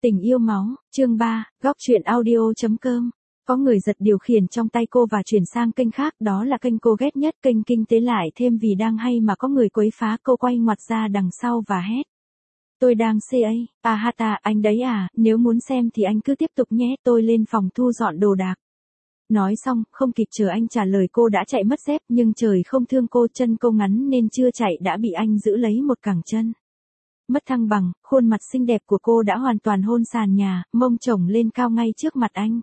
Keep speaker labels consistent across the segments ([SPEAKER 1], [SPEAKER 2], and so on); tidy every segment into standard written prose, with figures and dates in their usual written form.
[SPEAKER 1] Tình yêu máu, chương 3, góc truyện audio.com. Có người giật điều khiển trong tay cô và chuyển sang kênh khác, đó là kênh cô ghét nhất, kênh kinh tế lại thêm vì đang hay mà có người quấy phá. Cô quay ngoặt ra đằng sau và hét. Tôi đang CA, hata, anh đấy à, nếu muốn xem thì anh cứ tiếp tục nhé, tôi lên phòng thu dọn đồ đạc. Nói xong, không kịp chờ anh trả lời cô đã chạy mất dép, nhưng trời không thương cô, chân cô ngắn nên chưa chạy đã bị anh giữ lấy một cẳng chân. Mất thăng bằng, khuôn mặt xinh đẹp của cô đã hoàn toàn hôn sàn nhà, mông chổng lên cao ngay trước mặt anh.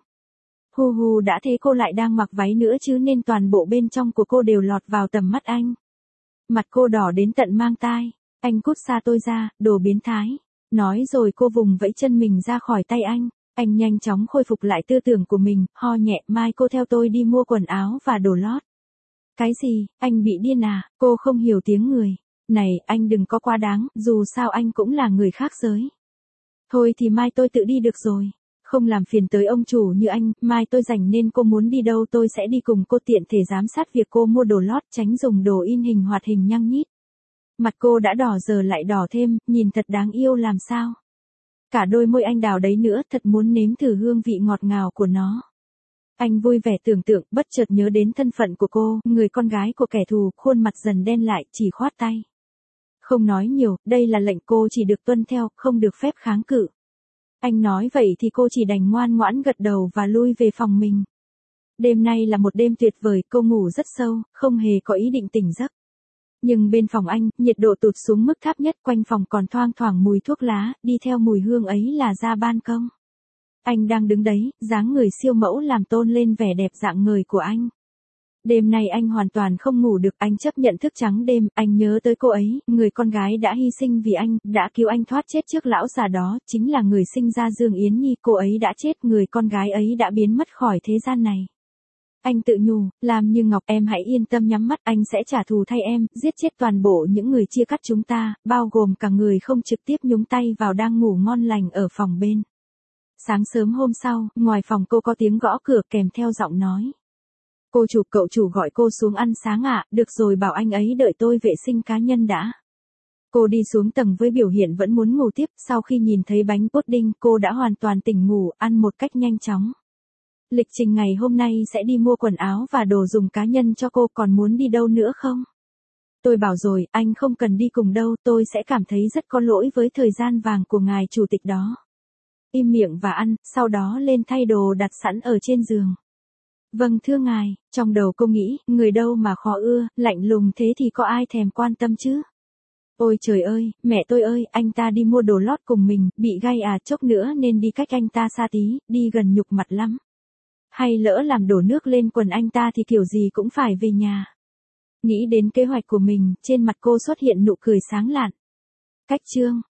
[SPEAKER 1] Hu hu, đã thế cô lại đang mặc váy nữa chứ nên toàn bộ bên trong của cô đều lọt vào tầm mắt anh. Mặt cô đỏ đến tận mang tai. Anh cút xa tôi ra, đồ biến thái. Nói rồi cô vùng vẫy chân mình ra khỏi tay anh. Anh nhanh chóng khôi phục lại tư tưởng của mình, ho nhẹ, mai cô theo tôi đi mua quần áo và đồ lót. Cái gì, anh bị điên à? Cô không hiểu tiếng người. Này, anh đừng có quá đáng, dù sao anh cũng là người khác giới. Thôi thì mai tôi tự đi được rồi. Không làm phiền tới ông chủ như anh, mai tôi rảnh nên cô muốn đi đâu tôi sẽ đi cùng cô, tiện thể giám sát việc cô mua đồ lót, tránh dùng đồ in hình hoạt hình nhăng nhít. Mặt cô đã đỏ giờ lại đỏ thêm, nhìn thật đáng yêu làm sao. Cả đôi môi anh đào đấy nữa, thật muốn nếm thử hương vị ngọt ngào của nó. Anh vui vẻ tưởng tượng, bất chợt nhớ đến thân phận của cô, người con gái của kẻ thù, khuôn mặt dần đen lại, chỉ khoát tay. Không nói nhiều, đây là lệnh cô chỉ được tuân theo, không được phép kháng cự. Anh nói vậy thì cô chỉ đành ngoan ngoãn gật đầu và lui về phòng mình. Đêm nay là một đêm tuyệt vời, cô ngủ rất sâu, không hề có ý định tỉnh giấc. Nhưng bên phòng anh, nhiệt độ tụt xuống mức thấp nhất, quanh phòng còn thoang thoảng mùi thuốc lá, đi theo mùi hương ấy là ra ban công. Anh đang đứng đấy, dáng người siêu mẫu làm tôn lên vẻ đẹp rạng ngời của anh. Đêm nay anh hoàn toàn không ngủ được, anh chấp nhận thức trắng đêm, anh nhớ tới cô ấy, người con gái đã hy sinh vì anh, đã cứu anh thoát chết trước lão già đó, chính là người sinh ra Dương Yến Nhi, cô ấy đã chết, người con gái ấy đã biến mất khỏi thế gian này. Anh tự nhủ, làm như ngọc, em hãy yên tâm nhắm mắt, anh sẽ trả thù thay em, giết chết toàn bộ những người chia cắt chúng ta, bao gồm cả người không trực tiếp nhúng tay vào đang ngủ ngon lành ở phòng bên. Sáng sớm hôm sau, ngoài phòng cô có tiếng gõ cửa kèm theo giọng nói. Cô chủ, cậu chủ gọi cô xuống ăn sáng ạ, được rồi, bảo anh ấy đợi tôi vệ sinh cá nhân đã. Cô đi xuống tầng với biểu hiện vẫn muốn ngủ tiếp, sau khi nhìn thấy bánh pudding, cô đã hoàn toàn tỉnh ngủ, ăn một cách nhanh chóng. Lịch trình ngày hôm nay sẽ đi mua quần áo và đồ dùng cá nhân cho cô, còn muốn đi đâu nữa không? Tôi bảo rồi, anh không cần đi cùng đâu, tôi sẽ cảm thấy rất có lỗi với thời gian vàng của ngài chủ tịch đó. Im miệng và ăn, sau đó lên thay đồ đặt sẵn ở trên giường. Vâng thưa ngài, trong đầu cô nghĩ, người đâu mà khó ưa, lạnh lùng thế thì có ai thèm quan tâm chứ? Ôi trời ơi, mẹ tôi ơi, anh ta đi mua đồ lót cùng mình, bị gay à, chốc nữa nên đi cách anh ta xa tí, đi gần nhục mặt lắm. Hay lỡ làm đổ nước lên quần anh ta thì kiểu gì cũng phải về nhà. Nghĩ đến kế hoạch của mình, trên mặt cô xuất hiện nụ cười sáng lạn. Cách chương